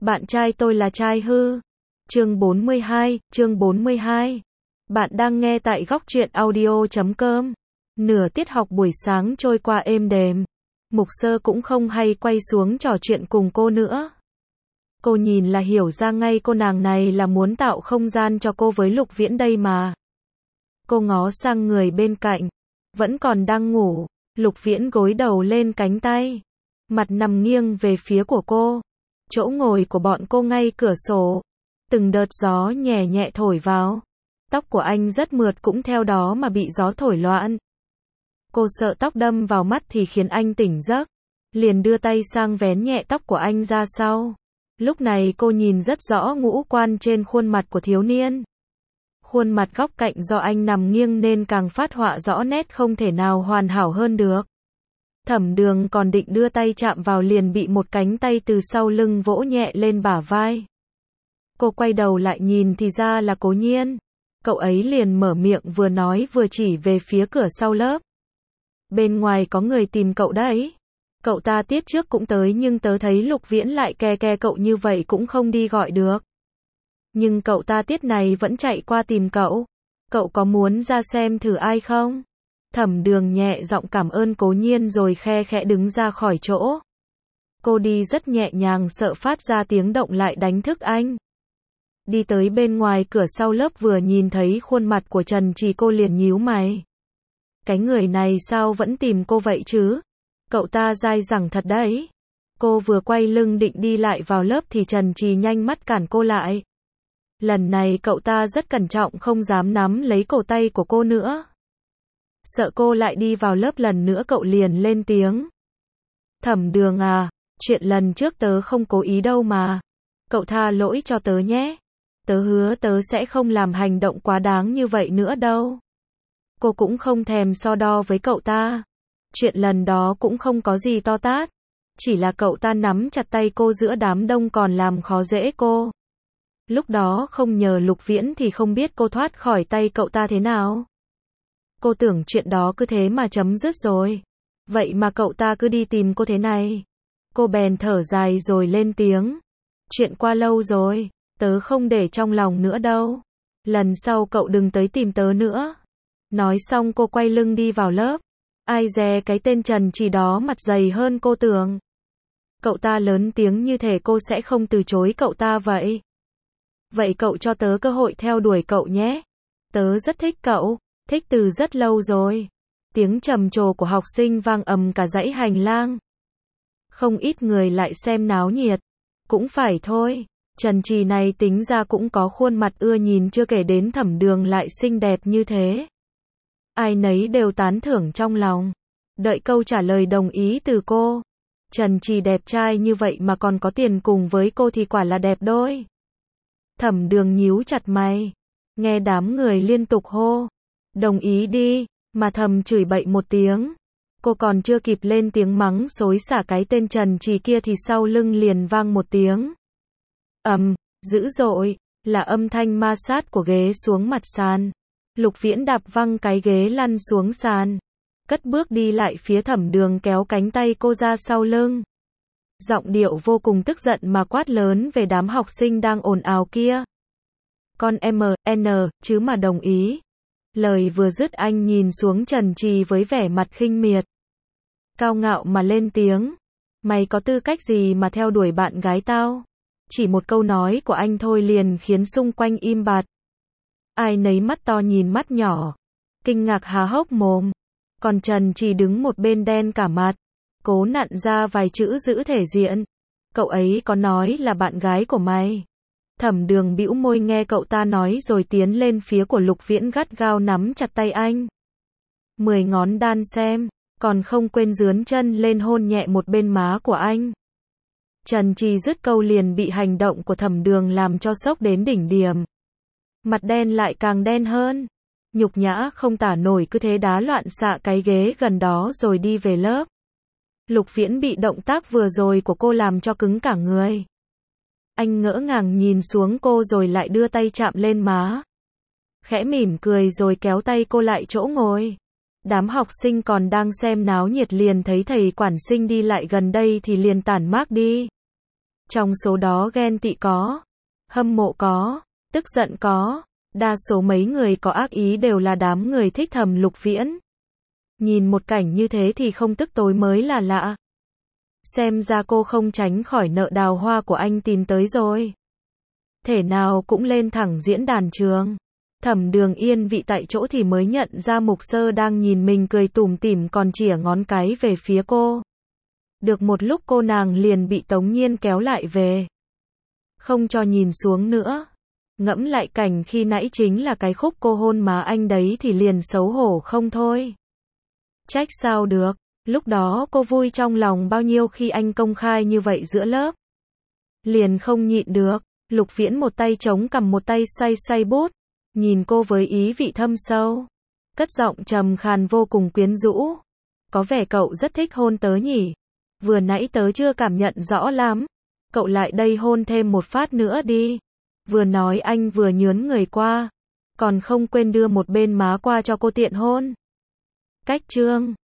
Bạn trai tôi là trai hư. Chương 42. Bạn đang nghe tại góc truyện audio.com. Nửa tiết học buổi sáng trôi qua êm đềm. Mục Sơ cũng không hay quay xuống trò chuyện cùng cô nữa. Cô nhìn là hiểu ra ngay cô nàng này là muốn tạo không gian cho cô với Lục Viễn đây mà. Cô ngó sang người bên cạnh, vẫn còn đang ngủ. Lục Viễn gối đầu lên cánh tay, mặt nằm nghiêng về phía của cô. Chỗ ngồi của bọn cô ngay cửa sổ, từng đợt gió nhẹ nhẹ thổi vào. Tóc của anh rất mượt cũng theo đó mà bị gió thổi loạn. Cô sợ tóc đâm vào mắt thì khiến anh tỉnh giấc, liền đưa tay sang vén nhẹ tóc của anh ra sau. Lúc này cô nhìn rất rõ ngũ quan trên khuôn mặt của thiếu niên. Khuôn mặt góc cạnh do anh nằm nghiêng nên càng phát họa rõ nét không thể nào hoàn hảo hơn được. Thẩm Đường còn định đưa tay chạm vào liền bị một cánh tay từ sau lưng vỗ nhẹ lên bả vai. Cô quay đầu lại nhìn thì ra là Cố Nhiên. Cậu ấy liền mở miệng vừa nói vừa chỉ về phía cửa sau lớp. Bên ngoài có người tìm cậu đấy. Cậu ta tiết trước cũng tới nhưng tớ thấy Lục Viễn lại ke cậu như vậy cũng không đi gọi được. Nhưng cậu ta tiết này vẫn chạy qua tìm cậu. Cậu có muốn ra xem thử ai không? Thẩm Đường nhẹ giọng cảm ơn Cố Nhiên rồi khe khẽ đứng ra khỏi chỗ. Cô đi rất nhẹ nhàng sợ phát ra tiếng động lại đánh thức anh. Đi tới bên ngoài cửa sau lớp vừa nhìn thấy khuôn mặt của Trần Trì cô liền nhíu mày. Cái người này sao vẫn tìm cô vậy chứ? Cậu ta dai dẳng thật đấy. Cô vừa quay lưng định đi lại vào lớp thì Trần Trì nhanh mắt cản cô lại. Lần này cậu ta rất cẩn trọng không dám nắm lấy cổ tay của cô nữa. Sợ cô lại đi vào lớp lần nữa cậu liền lên tiếng. Thẩm Đường à, chuyện lần trước tớ không cố ý đâu mà. Cậu tha lỗi cho tớ nhé. Tớ hứa tớ sẽ không làm hành động quá đáng như vậy nữa đâu. Cô cũng không thèm so đo với cậu ta. Chuyện lần đó cũng không có gì to tát. Chỉ là cậu ta nắm chặt tay cô giữa đám đông còn làm khó dễ cô. Lúc đó không nhờ Lục Viễn thì không biết cô thoát khỏi tay cậu ta thế nào. Cô tưởng chuyện đó cứ thế mà chấm dứt rồi. Vậy mà cậu ta cứ đi tìm cô thế này. Cô bèn thở dài rồi lên tiếng. Chuyện qua lâu rồi, tớ không để trong lòng nữa đâu. Lần sau cậu đừng tới tìm tớ nữa. Nói xong cô quay lưng đi vào lớp. Ai dè cái tên Trần Trì đó mặt dày hơn cô tưởng. Cậu ta lớn tiếng như thể cô sẽ không từ chối cậu ta vậy. Vậy cậu cho tớ cơ hội theo đuổi cậu nhé. Tớ rất thích cậu, thích từ rất lâu rồi. Tiếng trầm trồ của học sinh vang ầm cả dãy hành lang. Không ít người lại xem náo nhiệt. Cũng phải thôi, Trần Trì này tính ra cũng có khuôn mặt ưa nhìn chưa kể đến Thẩm Đường lại xinh đẹp như thế. Ai nấy đều tán thưởng trong lòng. Đợi câu trả lời đồng ý từ cô. Trần Trì đẹp trai như vậy mà còn có tiền cùng với cô thì quả là đẹp đôi. Thẩm Đường nhíu chặt mày. Nghe đám người liên tục hô. Đồng ý đi, mà thầm chửi bậy một tiếng. Cô còn chưa kịp lên tiếng mắng xối xả cái tên Trần Trì kia thì sau lưng liền vang một tiếng. Dữ dội, là âm thanh ma sát của ghế xuống mặt sàn. Lục Viễn đạp văng cái ghế lăn xuống sàn. Cất bước đi lại phía Thẩm Đường kéo cánh tay cô ra sau lưng. Giọng điệu vô cùng tức giận mà quát lớn về đám học sinh đang ồn ào kia. Con MN, chứ mà đồng ý. Lời vừa dứt anh nhìn xuống Trần Trì với vẻ mặt khinh miệt. Cao ngạo mà lên tiếng. Mày có tư cách gì mà theo đuổi bạn gái tao? Chỉ một câu nói của anh thôi liền khiến xung quanh im bặt. Ai nấy mắt to nhìn mắt nhỏ. Kinh ngạc há hốc mồm. Còn Trần Trì đứng một bên đen cả mặt. Cố nặn ra vài chữ giữ thể diện. Cậu ấy có nói là bạn gái của mày. Thẩm Đường bĩu môi nghe cậu ta nói rồi tiến lên phía của Lục Viễn gắt gao nắm chặt tay anh. 10 ngón đan xem, còn không quên dướn chân lên hôn nhẹ một bên má của anh. Trần Trì dứt câu liền bị hành động của Thẩm Đường làm cho sốc đến đỉnh điểm. Mặt đen lại càng đen hơn. Nhục nhã không tả nổi cứ thế đá loạn xạ cái ghế gần đó rồi đi về lớp. Lục Viễn bị động tác vừa rồi của cô làm cho cứng cả người. Anh ngỡ ngàng nhìn xuống cô rồi lại đưa tay chạm lên má. Khẽ mỉm cười rồi kéo tay cô lại chỗ ngồi. Đám học sinh còn đang xem náo nhiệt liền thấy thầy quản sinh đi lại gần đây thì liền tản mác đi. Trong số đó ghen tị có, hâm mộ có, tức giận có, đa số mấy người có ác ý đều là đám người thích thầm Lục Viễn. Nhìn một cảnh như thế thì không tức tối mới là lạ. Xem ra cô không tránh khỏi nợ đào hoa của anh tìm tới rồi. Thể nào cũng lên thẳng diễn đàn trường. Thẩm Đường yên vị tại chỗ thì mới nhận ra Mục Sơ đang nhìn mình cười tủm tỉm còn chỉa ngón cái về phía cô. Được một lúc cô nàng liền bị Tống Nhiên kéo lại về. Không cho nhìn xuống nữa. Ngẫm lại cảnh khi nãy chính là cái khúc cô hôn má anh đấy thì liền xấu hổ không thôi. Trách sao được, lúc đó cô vui trong lòng bao nhiêu khi anh công khai như vậy giữa lớp. Liền không nhịn được, Lục Viễn một tay chống cằm một tay xoay xoay bút, nhìn cô với ý vị thâm sâu. Cất giọng trầm khàn vô cùng quyến rũ. Có vẻ cậu rất thích hôn tớ nhỉ? Vừa nãy tớ chưa cảm nhận rõ lắm. Cậu lại đây hôn thêm một phát nữa đi. Vừa nói anh vừa nhướn người qua. Còn không quên đưa một bên má qua cho cô tiện hôn. Cách chương